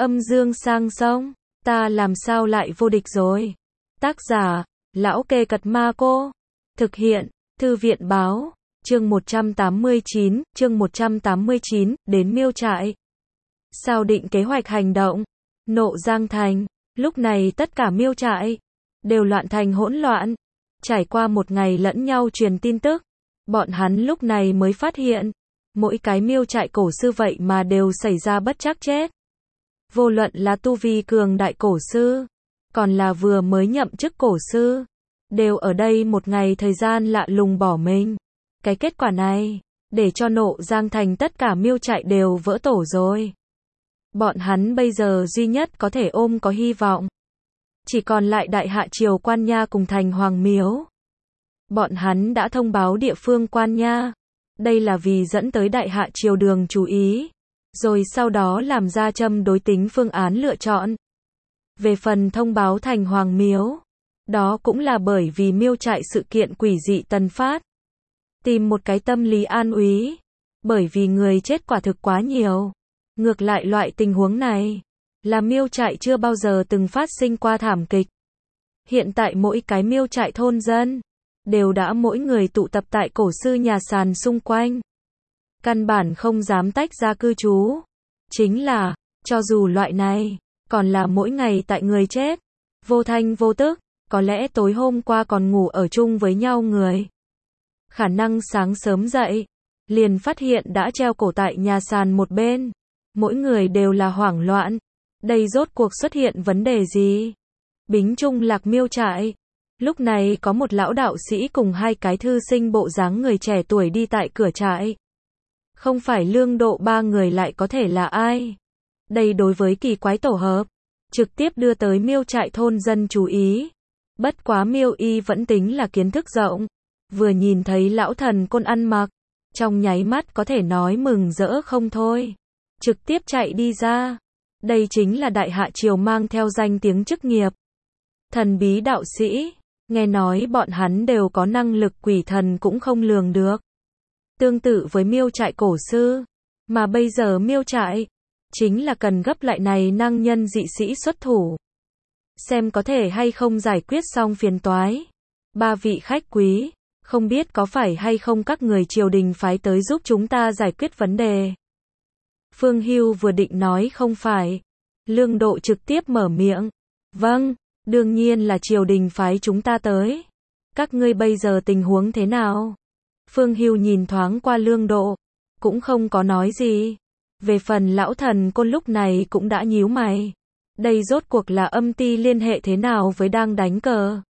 Âm dương sang sông, ta làm sao lại vô địch rồi. Tác giả, Lão Kê Cật Ma Cô. Thực hiện, Thư viện Báo. Chương 189, đến Miêu Trại. Sao định kế hoạch hành động. Nộ Giang Thành. Lúc này tất cả Miêu Trại đều loạn thành hỗn loạn. Trải qua một ngày lẫn nhau truyền tin tức, bọn hắn lúc này mới phát hiện, mỗi cái Miêu Trại cổ sư vậy mà đều xảy ra bất trắc chết. Vô luận là tu vi cường đại cổ sư, còn là vừa mới nhậm chức cổ sư, đều ở đây một ngày thời gian lạ lùng bỏ mình. Cái kết quả này, để cho Nộ Giang Thành tất cả Miêu Trại đều vỡ tổ rồi. Bọn hắn bây giờ duy nhất có thể ôm có hy vọng, chỉ còn lại Đại Hạ Triều Quan Nha cùng Thành Hoàng Miếu. Bọn hắn đã thông báo địa phương Quan Nha, đây là vì dẫn tới Đại Hạ Triều Đường chú ý, rồi sau đó làm ra châm đối tính phương án lựa chọn. Về phần thông báo Thành Hoàng Miếu, đó cũng là bởi vì Miêu Trại sự kiện quỷ dị tần phát, tìm một cái tâm lý an úy, bởi vì người chết quả thực quá nhiều. Ngược lại loại tình huống này, là Miêu Trại chưa bao giờ từng phát sinh qua thảm kịch. Hiện tại mỗi cái Miêu Trại thôn dân, đều đã mỗi người tụ tập tại cổ sư nhà sàn xung quanh. Căn bản không dám tách ra cư trú. Chính là, cho dù loại này, còn là mỗi ngày tại người chết, vô thanh vô tức, có lẽ tối hôm qua còn ngủ ở chung với nhau người. Khả năng sáng sớm dậy, liền phát hiện đã treo cổ tại nhà sàn một bên. Mỗi người đều là hoảng loạn. Đây rốt cuộc xuất hiện vấn đề gì? Bính Trung Lạc Miêu Trại. Lúc này có một lão đạo sĩ cùng hai cái thư sinh bộ dáng người trẻ tuổi đi tại cửa trại. Không phải Lương Độ ba người lại có thể là ai? Đây đối với kỳ quái tổ hợp, trực tiếp đưa tới Miêu Trại thôn dân chú ý. Bất quá Miêu Y vẫn tính là kiến thức rộng. Vừa nhìn thấy lão thần côn ăn mặc, trong nháy mắt có thể nói mừng rỡ không thôi. Trực tiếp chạy đi ra. Đây chính là Đại Hạ Triều mang theo danh tiếng chức nghiệp. Thần bí đạo sĩ, nghe nói bọn hắn đều có năng lực quỷ thần cũng không lường được. Tương tự với Miêu Trại cổ sư, mà bây giờ Miêu Trại, chính là cần gấp lại này năng nhân dị sĩ xuất thủ. Xem có thể hay không giải quyết xong phiền toái. Ba vị khách quý, không biết có phải hay không các người triều đình phái tới giúp chúng ta giải quyết vấn đề. Phương Hưu vừa định nói không phải. Lương Độ trực tiếp mở miệng. Vâng, đương nhiên là triều đình phái chúng ta tới. Các ngươi bây giờ tình huống thế nào? Phương Hưu nhìn thoáng qua Lương Độ, cũng không có nói gì. Về phần lão thần côn lúc này cũng đã nhíu mày. Đây rốt cuộc là âm ty liên hệ thế nào với đang đánh cờ?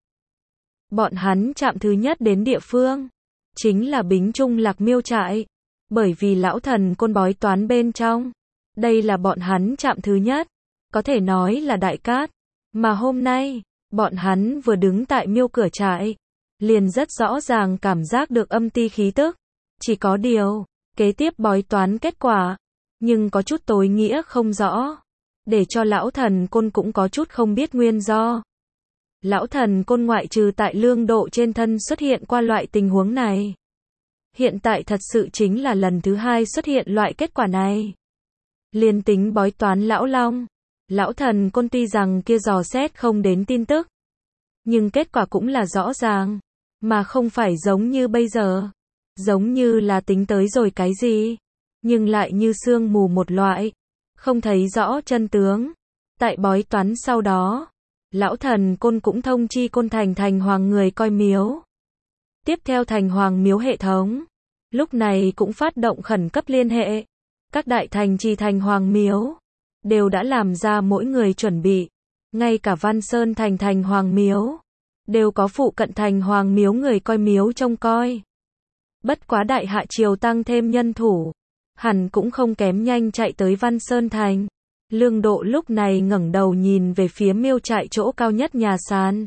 Bọn hắn chạm thứ nhất đến địa phương, chính là Bính Trung Lạc Miêu Trại. Bởi vì lão thần côn bói toán bên trong, đây là bọn hắn chạm thứ nhất, có thể nói là đại cát. Mà hôm nay, bọn hắn vừa đứng tại Miêu cửa trại, liền rất rõ ràng cảm giác được âm ty khí tức. Chỉ có điều, kế tiếp bói toán kết quả, nhưng có chút tối nghĩa không rõ, để cho lão thần côn cũng có chút không biết nguyên do. Lão thần côn ngoại trừ tại Lương Độ trên thân xuất hiện qua loại tình huống này, hiện tại thật sự chính là lần thứ hai xuất hiện loại kết quả này. Liên tính bói toán lão long, lão thần côn tuy rằng kia dò xét không đến tin tức, nhưng kết quả cũng là rõ ràng, mà không phải giống như bây giờ, giống như là tính tới rồi cái gì, nhưng lại như sương mù một loại, không thấy rõ chân tướng. Tại bói toán sau đó, lão thần côn cũng thông chi Côn Thành Thành Hoàng người coi miếu. Tiếp theo Thành Hoàng miếu hệ thống, lúc này cũng phát động khẩn cấp liên hệ. Các đại thành trì Thành Hoàng miếu, đều đã làm ra mỗi người chuẩn bị. Ngay cả Văn Sơn Thành Thành Hoàng miếu, đều có phụ cận Thành Hoàng miếu người coi miếu trông coi. Bất quá Đại Hạ Triều tăng thêm nhân thủ, hẳn cũng không kém nhanh chạy tới Văn Sơn Thành. Lương Độ lúc này ngẩng đầu nhìn về phía Miêu Trại chỗ cao nhất nhà sàn.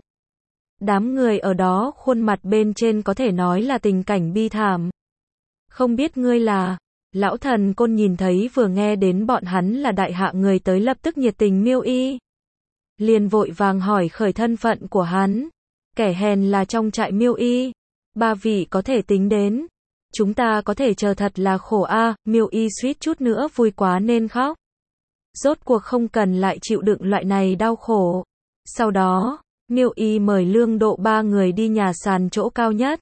Đám người ở đó khuôn mặt bên trên có thể nói là tình cảnh bi thảm. Không biết ngươi là? Lão thần côn nhìn thấy vừa nghe đến bọn hắn là Đại Hạ người tới lập tức nhiệt tình Miêu Y. Liền vội vàng hỏi khởi thân phận của hắn. Kẻ hèn là trong trại Miêu Y. Ba vị có thể tính đến. Chúng ta có thể chờ thật là khổ a. Miêu Y suýt chút nữa vui quá nên khóc. rốt cuộc không cần lại chịu đựng loại này đau khổ. Sau đó, Miêu Y mời Lương Độ ba người đi nhà sàn chỗ cao nhất.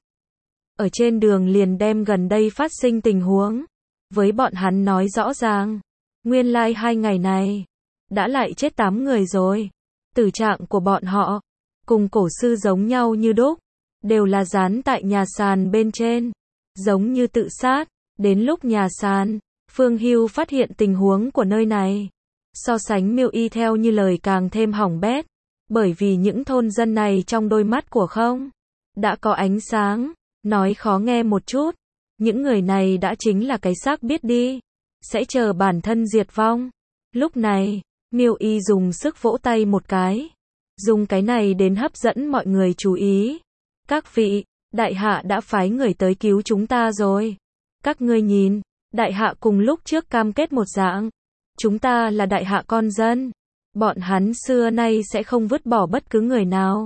Ở trên đường liền đem gần đây phát sinh tình huống với bọn hắn nói rõ ràng. Nguyên lai 2 ngày này, đã lại chết 8 người rồi. Tử trạng của bọn họ, cùng cổ sư giống nhau như đúc, đều là dán tại nhà sàn bên trên, giống như tự sát. Đến lúc nhà sàn, Phương Hưu phát hiện tình huống của nơi này, so sánh Miêu Y theo như lời càng thêm hỏng bét, bởi vì những thôn dân này trong đôi mắt của không đã có ánh sáng, nói khó nghe một chút, những người này đã chính là cái xác biết đi, sẽ chờ bản thân diệt vong. Lúc này, Miêu Y dùng sức vỗ tay một cái, dùng cái này đến hấp dẫn mọi người chú ý. Các vị, đại hạ đã phái người tới cứu chúng ta rồi. Các ngươi nhìn, đại hạ cùng lúc trước cam kết một dạng. Chúng ta là đại hạ con dân. Bọn hắn xưa nay sẽ không vứt bỏ bất cứ người nào.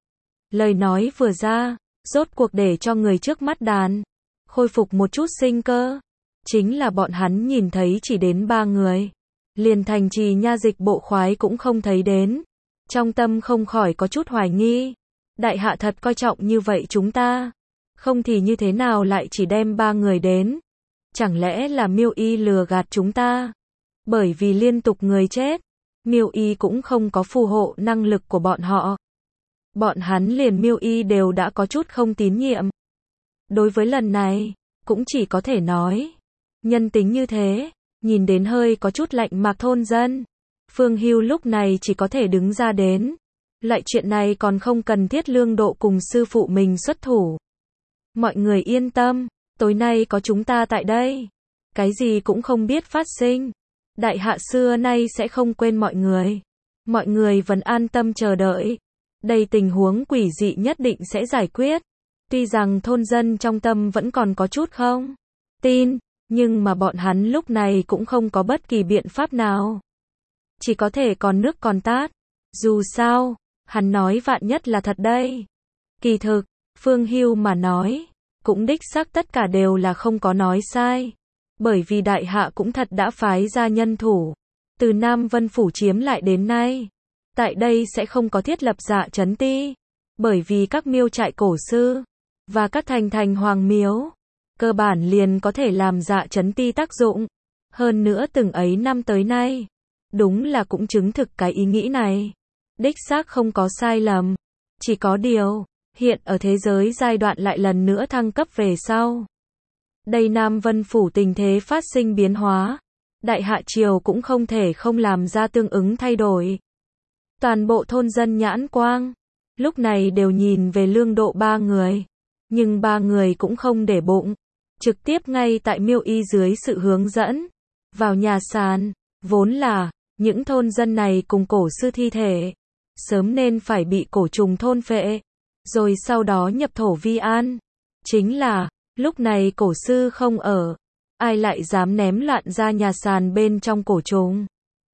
Lời nói vừa ra, rốt cuộc để cho người trước mắt đàn khôi phục một chút sinh cơ. Chính là bọn hắn nhìn thấy chỉ đến 3 người. Liền thành trì nha dịch bộ khoái cũng không thấy đến. Trong tâm không khỏi có chút hoài nghi. Đại hạ thật coi trọng như vậy chúng ta. Không thì như thế nào lại chỉ đem 3 người đến. Chẳng lẽ là Miêu Y lừa gạt chúng ta? Bởi vì liên tục người chết, Miêu Y cũng không có phù hộ năng lực của bọn họ. Bọn hắn liền Miêu Y đều đã có chút không tín nhiệm. Đối với lần này, cũng chỉ có thể nói, nhân tính như thế, nhìn đến hơi có chút lạnh mạc thôn dân. Phương Hưu lúc này chỉ có thể đứng ra đến. Lại chuyện này còn không cần thiết Lương Độ cùng sư phụ mình xuất thủ. Mọi người yên tâm, tối nay có chúng ta tại đây. Cái gì cũng không biết phát sinh. Đại hạ xưa nay sẽ không quên mọi người. Mọi người vẫn an tâm chờ đợi. Đây tình huống quỷ dị nhất định sẽ giải quyết. Tuy rằng thôn dân trong tâm vẫn còn có chút không tin, nhưng mà bọn hắn lúc này cũng không có bất kỳ biện pháp nào. Chỉ có thể còn nước còn tát. Dù sao, hắn nói vạn nhất là thật đây. Kỳ thực, Phương Hưu mà nói, cũng đích xác tất cả đều là không có nói sai. Bởi vì đại hạ cũng thật đã phái ra nhân thủ. Từ Nam Vân Phủ chiếm lại đến nay. Tại đây sẽ không có thiết lập dạ trấn ti. Bởi vì các miêu trại cổ sư, và các thành hoàng miếu, cơ bản liền có thể làm dạ trấn ti tác dụng. Hơn nữa từng ấy năm tới nay, đúng là cũng chứng thực cái ý nghĩ này. Đích xác không có sai lầm. Chỉ có điều, hiện ở thế giới giai đoạn lại lần nữa thăng cấp về sau. Đây Nam Vân Phủ tình thế phát sinh biến hóa. Đại hạ triều cũng không thể không làm ra tương ứng thay đổi. Toàn bộ thôn dân nhãn quang, lúc này đều nhìn về Lương Độ 3 người. Nhưng 3 người cũng không để bụng. Trực tiếp ngay tại Miêu Y dưới sự hướng dẫn. Vào nhà sàn, vốn là, những thôn dân này cùng cổ sư thi thể. Sớm nên phải bị cổ trùng thôn phệ. Rồi sau đó nhập thổ vi an. Chính là, lúc này cổ sư không ở. Ai lại dám ném loạn ra nhà sàn bên trong cổ trùng.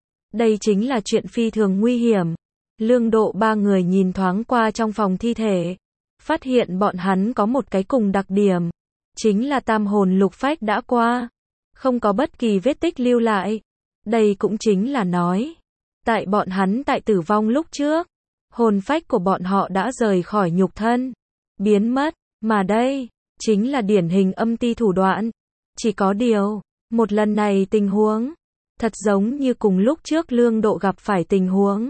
Đây chính là chuyện phi thường nguy hiểm. Lương Độ 3 người nhìn thoáng qua trong phòng thi thể. Phát hiện bọn hắn có một cái cùng đặc điểm. Chính là tam hồn lục phách đã qua. Không có bất kỳ vết tích lưu lại. Đây cũng chính là nói. Tại bọn hắn tại tử vong lúc trước. Hồn phách của bọn họ đã rời khỏi nhục thân. Biến mất. Mà đây, chính là điển hình âm ti thủ đoạn. Chỉ có điều, một lần này tình huống. Thật giống như cùng lúc trước Lương Độ gặp phải tình huống.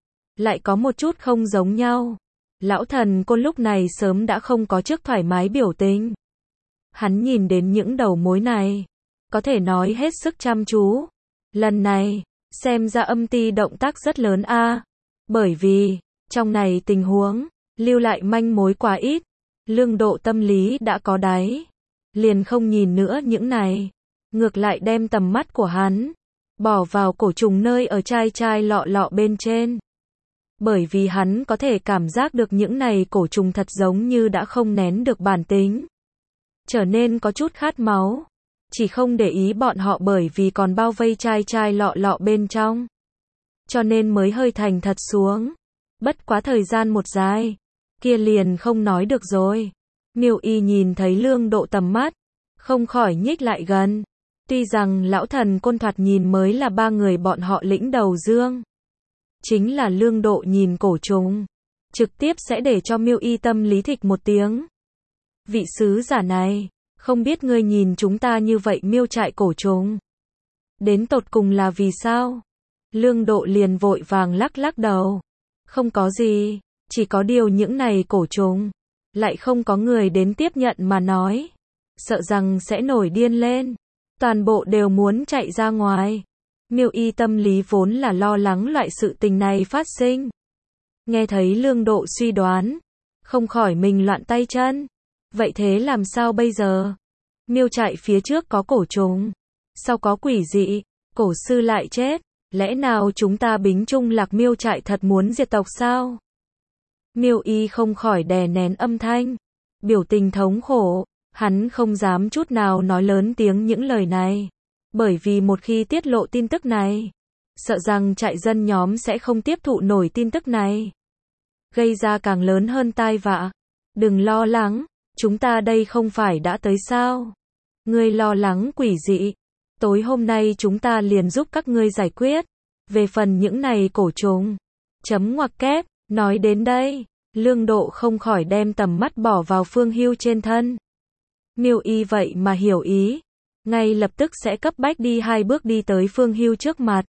Lại có một chút không giống nhau. Lão thần côn lúc này sớm đã không có trước thoải mái biểu tình. Hắn nhìn đến những đầu mối này. Có thể nói hết sức chăm chú. Lần này, xem ra âm ti động tác rất lớn a. Bởi vì, trong này tình huống, lưu lại manh mối quá ít. Lương Độ tâm lý đã có đáy. Liền không nhìn nữa những này. Ngược lại đem tầm mắt của hắn bỏ vào cổ trùng nơi ở chai lọ lọ bên trên. Bởi vì hắn có thể cảm giác được những này cổ trùng thật giống như đã không nén được bản tính. Trở nên có chút khát máu. Chỉ không để ý bọn họ bởi vì còn bao vây chai lọ lọ bên trong. Cho nên mới hơi thành thật xuống. Bất quá thời gian một dài. Kia liền không nói được rồi. Miêu Y nhìn thấy Lương Độ tầm mắt. Không khỏi nhích lại gần. Tuy rằng lão thần côn thoạt nhìn mới là ba người bọn họ lĩnh đầu dương. Chính là Lương Độ nhìn cổ trùng, trực tiếp sẽ để cho Miêu Y tâm lý thịch một tiếng. Vị sứ giả này, không biết ngươi nhìn chúng ta như vậy miêu trại cổ trùng. Đến tột cùng là vì sao? Lương Độ liền vội vàng lắc lắc đầu. Không có gì, chỉ có điều những này cổ trùng, lại không có người đến tiếp nhận mà nói. Sợ rằng sẽ nổi điên lên. Toàn bộ đều muốn chạy ra ngoài. Miêu Y tâm lý vốn là lo lắng loại sự tình này phát sinh. Nghe thấy Lương Độ suy đoán, không khỏi mình loạn tay chân. Vậy thế làm sao bây giờ? Miêu trại phía trước có cổ trùng, sau có quỷ dị, cổ sư lại chết. Lẽ nào chúng ta Bính Trung Lạc miêu trại thật muốn diệt tộc sao? Miêu Y không khỏi đè nén âm thanh, biểu tình thống khổ. Hắn không dám chút nào nói lớn tiếng những lời này. Bởi vì một khi tiết lộ tin tức này, sợ rằng trại dân nhóm sẽ không tiếp thụ nổi tin tức này. Gây ra càng lớn hơn tai vạ. Đừng lo lắng, chúng ta đây không phải đã tới sao? Ngươi lo lắng quỷ dị. Tối hôm nay chúng ta liền giúp các ngươi giải quyết. Về phần những này cổ trùng. Chấm ngoặc kép, nói đến đây, Lương Độ không khỏi đem tầm mắt bỏ vào Phương Hưu trên thân. Miêu Y vậy mà hiểu ý, ngay lập tức sẽ cấp bách đi 2 bước đi tới Phương Hưu trước mặt.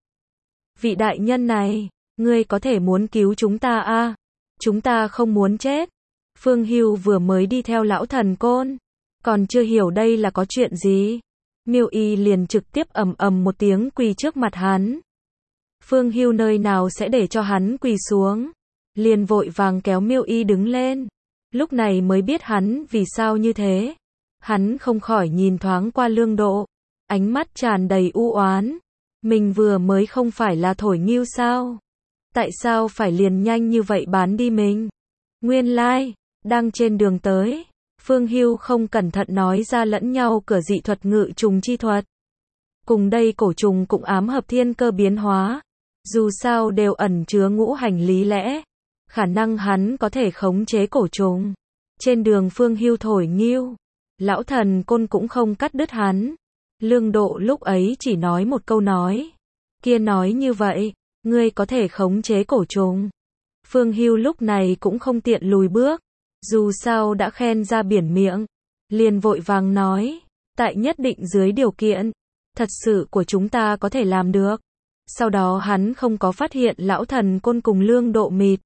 Vị đại nhân này, ngươi có thể muốn cứu chúng ta à? Chúng ta không muốn chết. Phương Hưu vừa mới đi theo lão thần côn, còn chưa hiểu đây là có chuyện gì. Miêu Y liền trực tiếp ầm ầm một tiếng quỳ trước mặt hắn. Phương Hưu nơi nào sẽ để cho hắn quỳ xuống, liền vội vàng kéo Miêu Y đứng lên. Lúc này mới biết hắn vì sao như thế. Hắn không khỏi nhìn thoáng qua Lương Độ, ánh mắt tràn đầy u oán. Mình vừa mới không phải là thổi nghiêu sao? Tại sao phải liền nhanh như vậy bán đi mình? Nguyên lai, đang trên đường tới, Phương Hưu không cẩn thận nói ra lẫn nhau cửa dị thuật ngự trùng chi thuật. Cùng đây cổ trùng cũng ám hợp thiên cơ biến hóa. Dù sao đều ẩn chứa ngũ hành lý lẽ. Khả năng hắn có thể khống chế cổ trùng. Trên đường Phương Hưu thổi nghiêu, lão thần côn cũng không cắt đứt hắn. Lương Độ lúc ấy chỉ nói một câu nói. Kia nói như vậy, ngươi có thể khống chế cổ trùng. Phương Hưu lúc này cũng không tiện lùi bước. Dù sao đã khen ra biển miệng. Liền vội vàng nói, tại nhất định dưới điều kiện, thật sự của chúng ta có thể làm được. Sau đó hắn không có phát hiện lão thần côn cùng Lương Độ mịt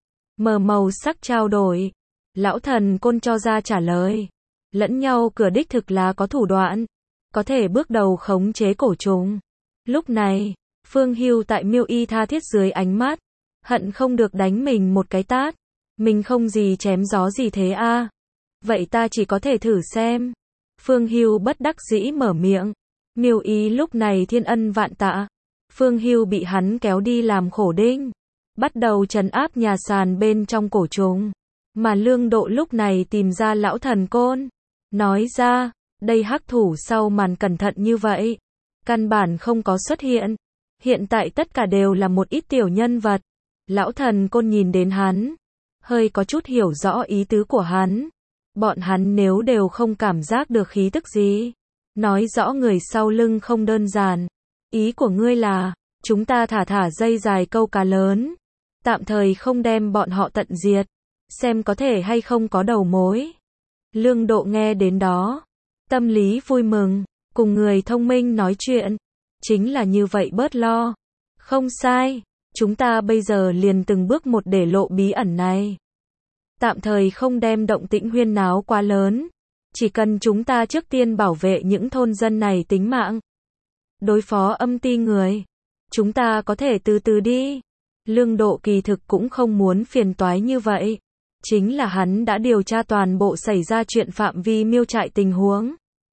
mờ màu sắc trao đổi. Lão thần côn cho ra trả lời. Lẫn nhau cửa đích thực là có thủ đoạn, có thể bước đầu khống chế cổ trùng. Lúc này, Phương Hưu tại Miêu Y tha thiết dưới ánh mắt, hận không được đánh mình một cái tát. Mình không gì chém gió gì thế a? Vậy ta chỉ có thể thử xem. Phương Hưu bất đắc dĩ mở miệng. Miêu Y lúc này thiên ân vạn tạ. Phương Hưu bị hắn kéo đi làm khổ đinh, bắt đầu trấn áp nhà sàn bên trong cổ trùng. Mà Lương Độ lúc này tìm ra lão thần côn, nói ra, đây hắc thủ sau màn cẩn thận như vậy, căn bản không có xuất hiện. Hiện tại tất cả đều là một ít tiểu nhân vật. Lão thần côn nhìn đến hắn, hơi có chút hiểu rõ ý tứ của hắn. Bọn hắn nếu đều không cảm giác được khí tức gì, nói rõ người sau lưng không đơn giản. Ý của ngươi là, chúng ta thả dây dài câu cá lớn, tạm thời không đem bọn họ tận diệt, xem có thể hay không có đầu mối. Lương Độ nghe đến đó, tâm lý vui mừng, cùng người thông minh nói chuyện, chính là như vậy bớt lo. Không sai, chúng ta bây giờ liền từng bước một để lộ bí ẩn này. Tạm thời không đem động tĩnh huyên náo quá lớn, chỉ cần chúng ta trước tiên bảo vệ những thôn dân này tính mạng. Đối phó âm ti người, chúng ta có thể từ từ đi. Lương Độ kỳ thực cũng không muốn phiền toái như vậy. Chính là hắn đã điều tra toàn bộ xảy ra chuyện phạm vi miêu trại tình huống.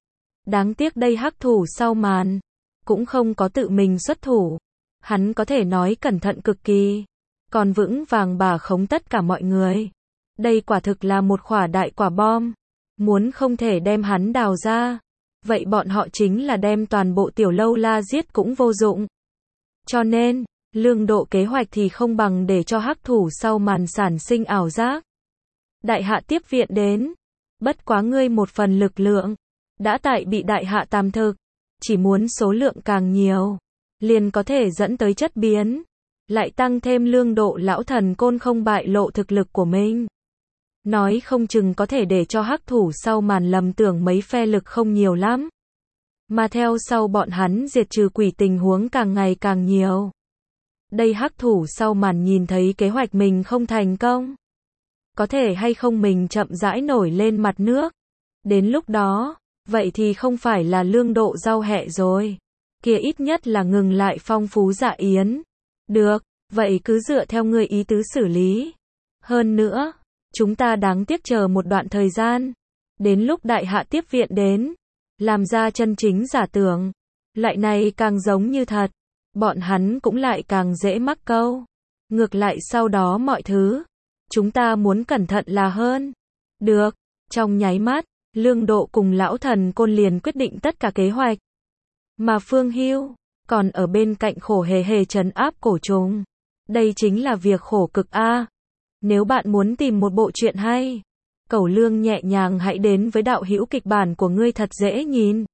Đáng tiếc đây hắc thủ sau màn, cũng không có tự mình xuất thủ. Hắn có thể nói cẩn thận cực kỳ, còn vững vàng bà khống tất cả mọi người. Đây quả thực là một quả đại quả bom. Muốn không thể đem hắn đào ra, vậy bọn họ chính là đem toàn bộ tiểu lâu la giết cũng vô dụng. Cho nên, Lương Độ kế hoạch thì không bằng để cho hắc thủ sau màn sản sinh ảo giác. Đại hạ tiếp viện đến, bất quá ngươi một phần lực lượng, đã tại bị đại hạ tạm thực. chỉ muốn số lượng càng nhiều, liền có thể dẫn tới chất biến. Lại tăng thêm Lương Độ lão thần côn không bại lộ thực lực của mình. Nói không chừng có thể để cho hắc thủ sau màn lầm tưởng mấy phe lực không nhiều lắm. Mà theo sau bọn hắn diệt trừ quỷ tình huống càng ngày càng nhiều. Đây hắc thủ sau màn nhìn thấy kế hoạch mình không thành công. Có thể hay không mình chậm rãi nổi lên mặt nước. Đến lúc đó, vậy thì không phải là Lương Độ rau hẹ rồi. Kia ít nhất là ngừng lại phong phú dạ yến. Được, vậy cứ dựa theo ngươi ý tứ xử lý. Hơn nữa, chúng ta đáng tiếc chờ một đoạn thời gian. Đến lúc đại hạ tiếp viện đến, làm ra chân chính giả tưởng. Loại này càng giống như thật. Bọn hắn cũng lại càng dễ mắc câu. Ngược lại sau đó mọi thứ, chúng ta muốn cẩn thận là hơn. Được, trong nháy mắt, Lương Độ cùng lão thần côn liền quyết định tất cả kế hoạch. Mà Phương Hưu còn ở bên cạnh khổ hề hề trấn áp cổ trùng. Đây chính là việc khổ cực a. Nếu bạn muốn tìm một bộ truyện hay, Cẩu Lương nhẹ nhàng hãy đến với đạo hữu kịch bản của ngươi thật dễ nhìn.